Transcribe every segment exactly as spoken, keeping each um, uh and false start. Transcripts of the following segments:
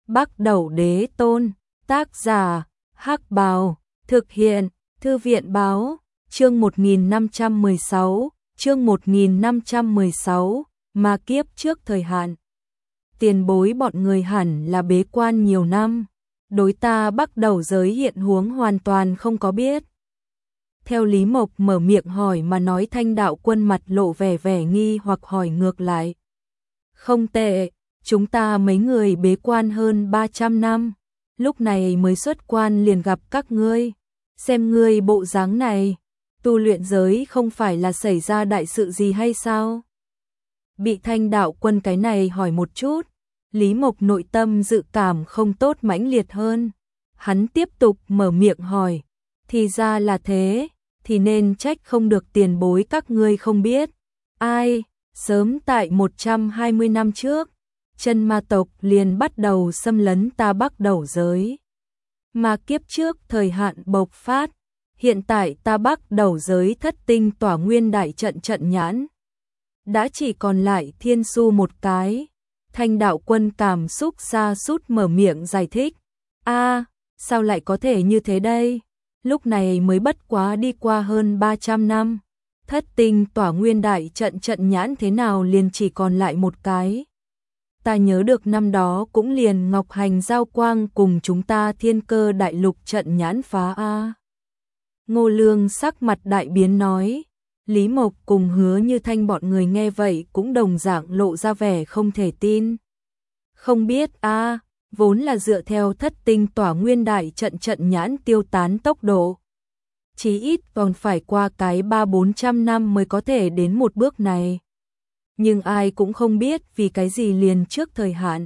Bắc Đẩu Đế Tôn, tác giả, Hắc Bào, thực hiện, Thư viện Báo, chương một nghìn năm trăm mười sáu, chương một nghìn năm trăm mười sáu, ma kiếp trước thời hạn. Tiền bối bọn người hẳn là bế quan nhiều năm, đối ta Bắc Đẩu giới hiện huống hoàn toàn không có biết. Theo Lý Mộc mở miệng hỏi mà nói, Thanh Đạo Quân mặt lộ vẻ vẻ nghi hoặc hỏi ngược lại. Không tệ, chúng ta mấy người bế quan hơn ba trăm năm, lúc này mới xuất quan liền gặp các ngươi. Xem ngươi bộ dáng này, tu luyện giới không phải là xảy ra đại sự gì hay sao? Bị Thanh Đạo Quân cái này hỏi một chút, Lý Mộc nội tâm dự cảm không tốt mãnh liệt hơn. Hắn tiếp tục mở miệng hỏi, thì ra là thế, thì nên trách không được tiền bối các ngươi không biết. Ai, sớm tại một trăm hai mươi năm trước, chân ma tộc liền bắt đầu xâm lấn ta Bắc Đẩu giới. Mà kiếp trước thời hạn bộc phát, hiện tại ta Bắc Đẩu giới thất tinh tỏa nguyên đại trận trận nhãn. Đã chỉ còn lại thiên su một cái. Thanh Đạo Quân cảm xúc sa sút mở miệng giải thích. A, sao lại có thể như thế đây? Lúc này mới bất quá đi qua hơn ba trăm năm. Thất tinh tỏa nguyên đại trận trận nhãn thế nào liền chỉ còn lại một cái? Ta nhớ được năm đó cũng liền Ngọc Hành giao quang cùng chúng ta Thiên Cơ đại lục trận nhãn phá a. Ngô Lương sắc mặt đại biến nói. Lý Mộc cùng Hứa Như Thanh bọn người nghe vậy cũng đồng dạng lộ ra vẻ không thể tin. Không biết a, vốn là dựa theo thất tinh tỏa nguyên đại trận trận nhãn tiêu tán tốc độ, chí ít còn phải qua cái ba bốn trăm năm mới có thể đến một bước này. Nhưng ai cũng không biết vì cái gì liền trước thời hạn.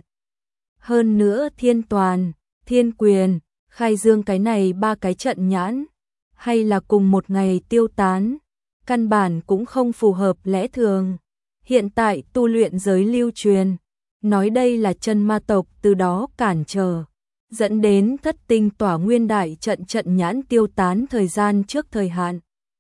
Hơn nữa Thiên Toàn, Thiên Quyền, Khai Dương cái này ba cái trận nhãn, hay là cùng một ngày tiêu tán, căn bản cũng không phù hợp lẽ thường. Hiện tại tu luyện giới lưu truyền, nói đây là chân ma tộc từ đó cản trở, dẫn đến thất tinh tỏa nguyên đại trận trận nhãn tiêu tán thời gian trước thời hạn.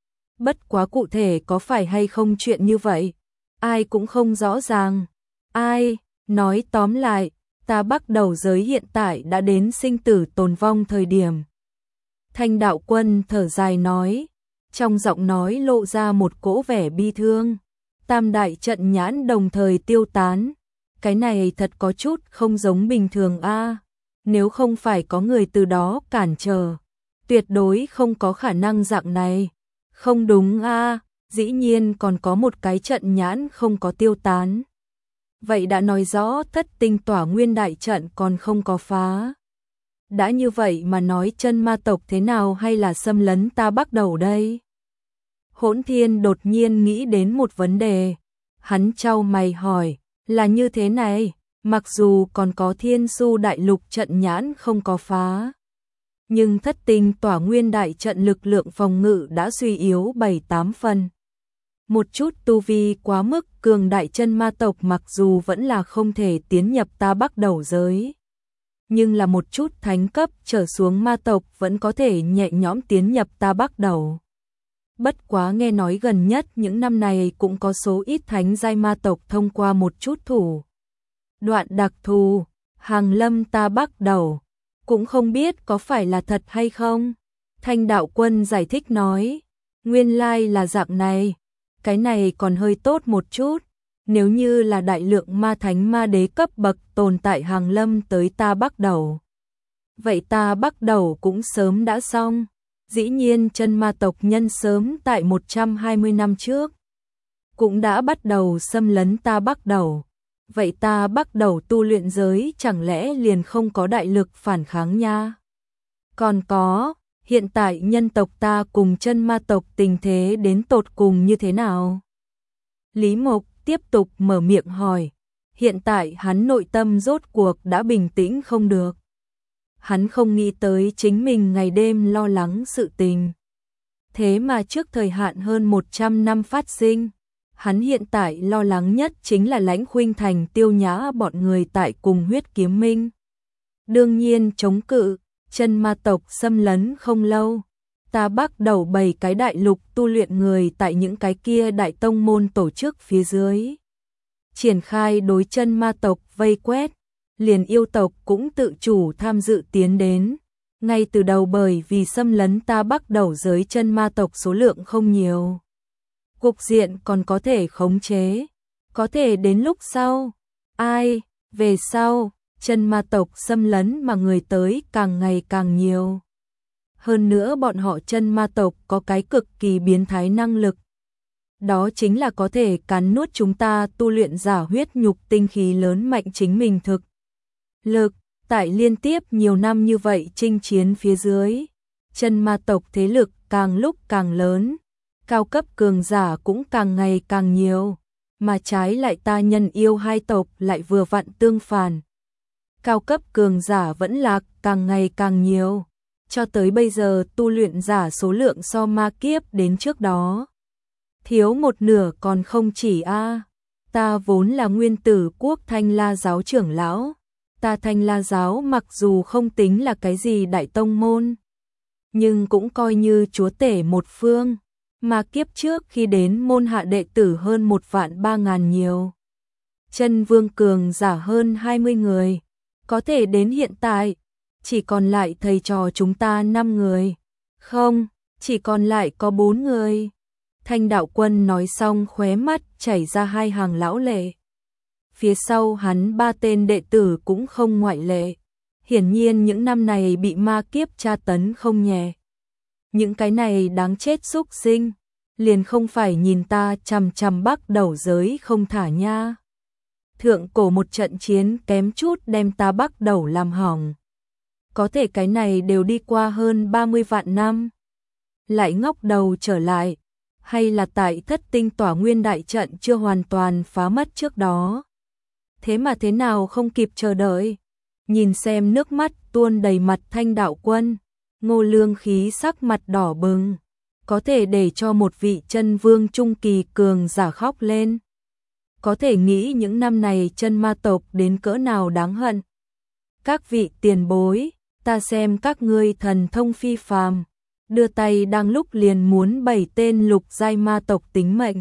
Bất quá cụ thể có phải hay không chuyện như vậy, ai cũng không rõ ràng. Ai, nói tóm lại, ta Bắc Đẩu giới hiện tại đã đến sinh tử tồn vong thời điểm. Thanh Đạo Quân thở dài nói, trong giọng nói lộ ra một cỗ vẻ bi thương. Tam đại trận nhãn đồng thời tiêu tán, cái này thật có chút không giống bình thường a. Nếu không phải có người từ đó cản trở, tuyệt đối không có khả năng dạng này. Không đúng a, dĩ nhiên còn có một cái trận nhãn không có tiêu tán. Vậy đã nói rõ thất tinh tỏa nguyên đại trận còn không có phá. Đã như vậy mà nói chân ma tộc thế nào hay là xâm lấn ta Bắc Đẩu đây? Hỗn Thiên đột nhiên nghĩ đến một vấn đề. Hắn chau mày hỏi, là như thế này, mặc dù còn có Thiên Su đại lục trận nhãn không có phá, nhưng thất tinh tỏa nguyên đại trận lực lượng phòng ngự đã suy yếu bảy tám phần. Một chút tu vi quá mức cường đại chân ma tộc mặc dù vẫn là không thể tiến nhập ta Bắc Đẩu giới, nhưng là một chút thánh cấp trở xuống ma tộc vẫn có thể nhẹ nhõm tiến nhập ta Bắc Đẩu. Bất quá nghe nói gần nhất những năm này cũng có số ít thánh giai ma tộc thông qua một chút thủ đoạn đặc thù hàng lâm ta Bắc Đẩu, cũng không biết có phải là thật hay không. Thanh Đạo Quân giải thích nói, nguyên lai là dạng này, cái này còn hơi tốt một chút. Nếu như là đại lượng ma thánh ma đế cấp bậc tồn tại hàng lâm tới ta Bắc Đẩu, vậy ta Bắc Đẩu cũng sớm đã xong. Dĩ nhiên chân ma tộc nhân sớm tại một trăm hai mươi năm trước cũng đã bắt đầu xâm lấn ta Bắc Đẩu. Vậy ta Bắc Đẩu tu luyện giới chẳng lẽ liền không có đại lực phản kháng nha? Còn có, hiện tại nhân tộc ta cùng chân ma tộc tình thế đến tột cùng như thế nào? Lý Mộc tiếp tục mở miệng hỏi. Hiện tại hắn nội tâm rốt cuộc đã bình tĩnh không được. Hắn không nghĩ tới chính mình ngày đêm lo lắng sự tình. Thế mà trước thời hạn hơn một trăm năm phát sinh, hắn hiện tại lo lắng nhất chính là Lãnh Khuynh Thành Tiêu Nhã bọn người tại cùng Huyết Kiếm Minh. Đương nhiên chống cự, chân ma tộc xâm lấn không lâu. Ta Bắc Đẩu bảy cái đại lục tu luyện người tại những cái kia đại tông môn tổ chức phía dưới triển khai đối chân ma tộc vây quét. liền yêu tộc cũng tự chủ tham dự tiến đến. Ngay từ đầu bởi vì xâm lấn ta Bắc Đầu giới chân ma tộc số lượng không nhiều. Cục diện còn có thể khống chế. Có thể đến lúc sau. Ai, về sau, chân ma tộc xâm lấn mà người tới càng ngày càng nhiều. Hơn nữa bọn họ chân ma tộc có cái cực kỳ biến thái năng lực. Đó chính là có thể cắn nuốt chúng ta tu luyện giả huyết nhục tinh khí lớn mạnh chính mình thực. Lực, tại liên tiếp nhiều năm như vậy chinh chiến phía dưới, chân ma tộc thế lực càng lúc càng lớn, cao cấp cường giả cũng càng ngày càng nhiều, mà trái lại ta nhân yêu hai tộc lại vừa vặn tương phản. Cao cấp cường giả vẫn lạc càng ngày càng nhiều, cho tới bây giờ tu luyện giả số lượng so ma kiếp đến trước đó. Thiếu một nửa còn không chỉ a. Ta vốn là nguyên tử quốc Thanh La giáo trưởng lão. Ta Thanh La giáo mặc dù không tính là cái gì đại tông môn, nhưng cũng coi như chúa tể một phương. Mà kiếp trước khi đến môn hạ đệ tử hơn một vạn ba ngàn nhiều. Chân vương cường giả hơn hai mươi người. Có thể đến hiện tại, chỉ còn lại thầy trò chúng ta năm người. Không, chỉ còn lại có bốn người. Thanh đạo quân nói xong khóe mắt chảy ra hai hàng lão lệ. Phía sau hắn ba tên đệ tử cũng không ngoại lệ. Hiển nhiên những năm này bị ma kiếp tra tấn không nhẹ. Những cái này đáng chết xúc sinh, liền không phải nhìn ta chằm chằm Bắc Đầu giới không thả nha. Thượng cổ một trận chiến kém chút đem ta Bắc Đầu làm hỏng. Có thể cái này đều đi qua hơn ba mươi vạn năm. Lại ngóc đầu trở lại, hay là tại thất tinh tỏa nguyên đại trận chưa hoàn toàn phá mất trước đó. Thế mà thế nào không kịp chờ đợi. Nhìn xem nước mắt tuôn đầy mặt Thanh đạo quân, Ngô Lương khí sắc mặt đỏ bừng, có thể để cho một vị chân vương trung kỳ cường giả khóc lên. Có thể nghĩ những năm này chân ma tộc đến cỡ nào đáng hận. Các vị tiền bối, ta xem các ngươi thần thông phi phàm, đưa tay đang lúc liền muốn bảy tên lục giai ma tộc tính mệnh.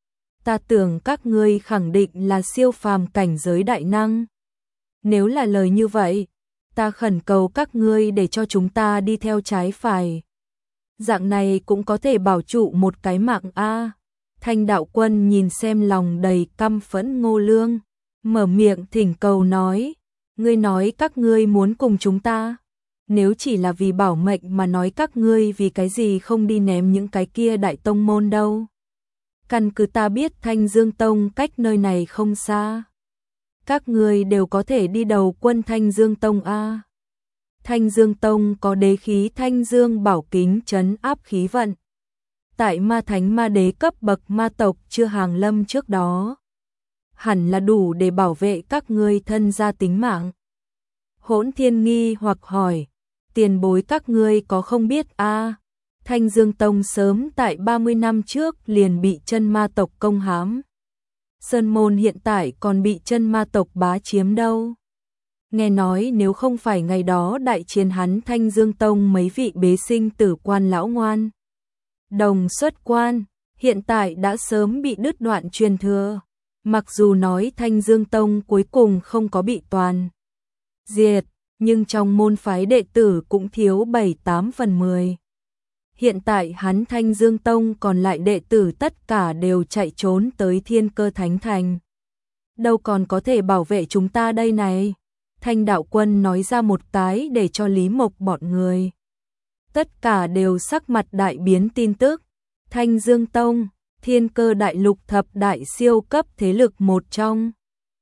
Ta tưởng các ngươi khẳng định là siêu phàm cảnh giới đại năng. Nếu là lời như vậy, ta khẩn cầu các ngươi để cho chúng ta đi theo trái phải. Dạng này cũng có thể bảo trụ một cái mạng a. Thanh đạo quân nhìn xem lòng đầy căm phẫn Ngô Lương, mở miệng thỉnh cầu nói, ngươi nói các ngươi muốn cùng chúng ta. Nếu chỉ là vì bảo mệnh mà nói các ngươi vì cái gì không đi ném những cái kia đại tông môn đâu. Căn cứ ta biết Thanh Dương Tông cách nơi này không xa. Các ngươi đều có thể đi đầu quân Thanh Dương Tông a. Thanh Dương Tông có đế khí Thanh Dương bảo kính trấn áp khí vận. Tại ma thánh ma đế cấp bậc ma tộc chưa hàng lâm trước đó, hẳn là đủ để bảo vệ các ngươi thân gia tính mạng. Hỗn Thiên nghi hoặc hỏi, tiền bối các ngươi có không biết a? À, Thanh Dương Tông sớm tại ba mươi năm trước liền bị chân ma tộc công hãm. Sơn môn hiện tại còn bị chân ma tộc bá chiếm đâu. Nghe nói nếu không phải ngày đó đại chiến hắn Thanh Dương Tông mấy vị bế sinh tử quan lão ngoan đồng xuất quan, hiện tại đã sớm bị đứt đoạn truyền thừa. Mặc dù nói Thanh Dương Tông cuối cùng không có bị toàn diệt, nhưng trong môn phái đệ tử cũng thiếu bảy tám phần mười. Hiện tại hắn Thanh Dương Tông còn lại đệ tử tất cả đều chạy trốn tới Thiên Cơ Thánh Thành. Đâu còn có thể bảo vệ chúng ta đây này. Thanh đạo quân nói ra một cái để cho Lý Mộc bọn người. Tất cả đều sắc mặt đại biến tin tức. Thanh Dương Tông, Thiên Cơ Đại Lục thập đại siêu cấp thế lực một trong.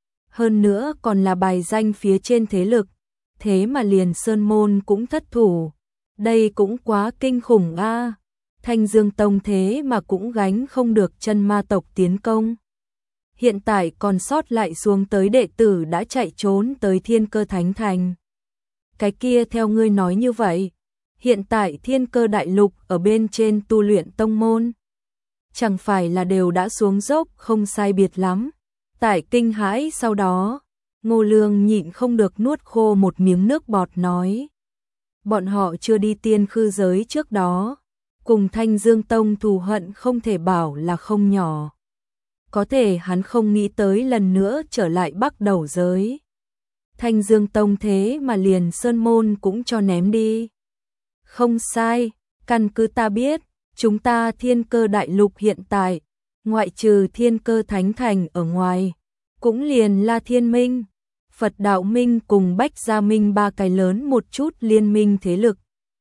Hơn nữa còn là bài danh phía trên thế lực. Thế mà liền Sơn Môn cũng thất thủ. Đây cũng quá kinh khủng a. À. Thanh Dương Tông thế mà cũng gánh không được chân ma tộc tiến công. Hiện tại còn sót lại xuống tới đệ tử đã chạy trốn tới Thiên Cơ Thánh Thành. Cái kia theo ngươi nói như vậy, hiện tại Thiên Cơ Đại Lục ở bên trên tu luyện tông môn, chẳng phải là đều đã xuống dốc không sai biệt lắm. Tại kinh hãi sau đó, Ngô Lương nhịn không được nuốt khô một miếng nước bọt nói. Bọn họ chưa đi tiên khư giới trước đó, cùng Thanh Dương Tông thù hận không thể bảo là không nhỏ. Có thể hắn không nghĩ tới lần nữa trở lại Bắc Đầu giới. Thanh Dương Tông thế mà liền sơn môn cũng cho ném đi. Không sai, căn cứ ta biết, chúng ta Thiên Cơ Đại Lục hiện tại, ngoại trừ Thiên Cơ Thánh Thành ở ngoài, cũng liền La Thiên Minh, Phật Đạo Minh cùng Bách Gia Minh ba cái lớn một chút liên minh thế lực.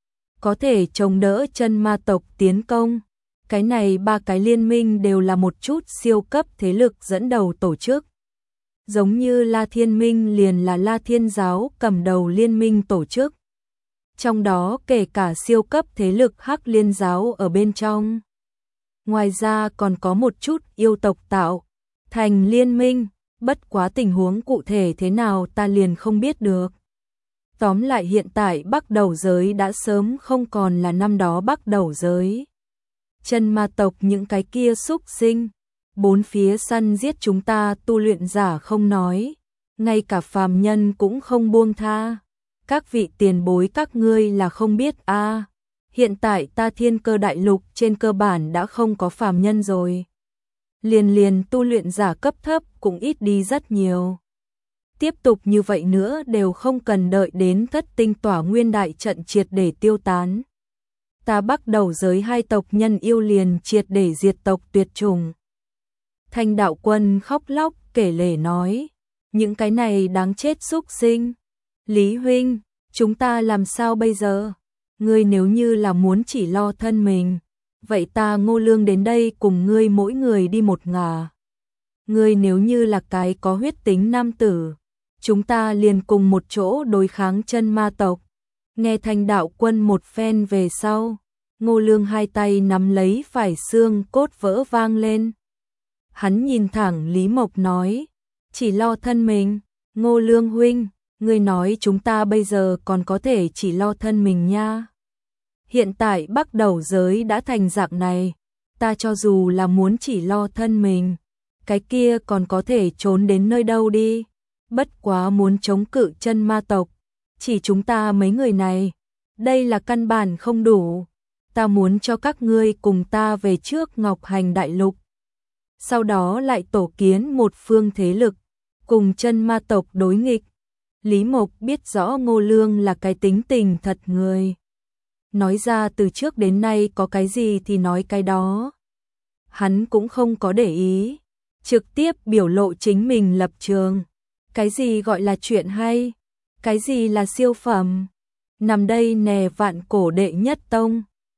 Có thể chống đỡ chân ma tộc tiến công. Cái này ba cái liên minh đều là một chút siêu cấp thế lực dẫn đầu tổ chức. Giống như La Thiên Minh liền là La Thiên Giáo cầm đầu liên minh tổ chức. Trong đó kể cả siêu cấp thế lực Hắc Liên Giáo ở bên trong. Ngoài ra còn có một chút yêu tộc tạo thành liên minh, bất quá tình huống cụ thể thế nào ta liền không biết được. Tóm lại hiện tại Bắc Đầu giới đã sớm không còn là năm đó Bắc Đầu giới. Chân ma tộc những cái kia xúc sinh, bốn phía săn giết chúng ta tu luyện giả không nói, ngay cả phàm nhân cũng không buông tha. Các vị tiền bối các ngươi là không biết a, à, hiện tại ta Thiên Cơ Đại Lục trên cơ bản đã không có phàm nhân rồi. Liền liền tu luyện giả cấp thấp cũng ít đi rất nhiều. Tiếp tục như vậy nữa đều không cần đợi đến Thất Tinh Tỏa Nguyên đại trận triệt để tiêu tán. Ta Bắc Đầu giới hai tộc nhân yêu liền triệt để diệt tộc tuyệt chủng. Thanh Đạo Quân khóc lóc kể lể nói, những cái này đáng chết xúc sinh. Lý huynh, chúng ta làm sao bây giờ? Ngươi nếu như là muốn chỉ lo thân mình, vậy ta Ngô Lương đến đây cùng ngươi mỗi người đi một ngả. Ngươi nếu như là cái có huyết tính nam tử, chúng ta liền cùng một chỗ đối kháng chân ma tộc. Nghe Thanh Đạo Quân một phen về sau, Ngô Lương hai tay nắm lấy phải xương cốt vỡ vang lên. Hắn nhìn thẳng Lý Mộc nói, chỉ lo thân mình, Ngô Lương huynh, ngươi nói chúng ta bây giờ còn có thể chỉ lo thân mình nha. Hiện tại Bắc Đầu giới đã thành dạng này, ta cho dù là muốn chỉ lo thân mình, cái kia còn có thể trốn đến nơi đâu đi. Bất quá muốn chống cự chân ma tộc, chỉ chúng ta mấy người này, đây là căn bản không đủ. Ta muốn cho các ngươi cùng ta về trước Ngọc Hành Đại Lục. Sau đó lại tổ kiến một phương thế lực, cùng chân ma tộc đối nghịch. Lý Mộc biết rõ Ngô Lương là cái tính tình thật người. Nói ra từ trước đến nay có cái gì thì nói cái đó. Hắn cũng không có để ý, trực tiếp biểu lộ chính mình lập trường. Cái gì gọi là chuyện hay? Cái gì là siêu phẩm? Nằm đây nè vạn cổ đệ nhất tông,